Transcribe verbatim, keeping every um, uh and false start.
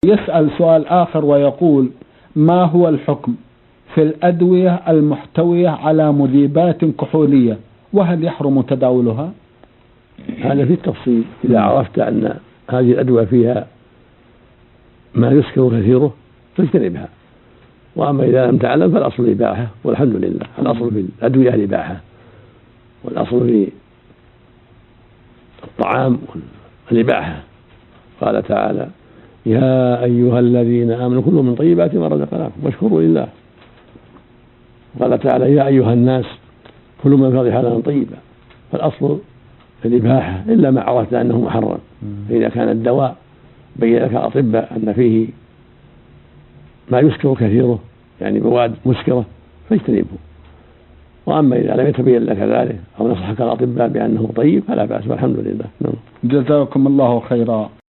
يسأل سؤال آخر ويقول: ما هو الحكم في الأدوية المحتوية على مذيبات كحولية، وهل يحرم تداولها؟ هذا في التفصيل. إذا عرفت أن هذه الأدوية فيها ما يسكر كثيره فاجتنبها، وأما إذا لم تعلم فالأصل الإباحة والحمد لله. الأصل في الأدوية الإباحة، والأصل في الطعام الإباحة. قال تعالى: يا أيها الذين آمنوا كلوا من طيبات ما رزقناكم واشكروا لله. قال تعالى: يا أيها الناس كلوا من فضل حلالا طيبا. فالأصل في الإباحة إلا ما عرفت أنه محرم. فإذا كان الدواء بين لك الأطباء أن فيه ما يسكر كثيره، يعني مواد مسكرة، فاجتنبه. وأما إذا لم يتبين لك ذلك أو نصحك الأطباء بأنه طيب فلا بأس والحمد لله. جزاكم الله خيرا.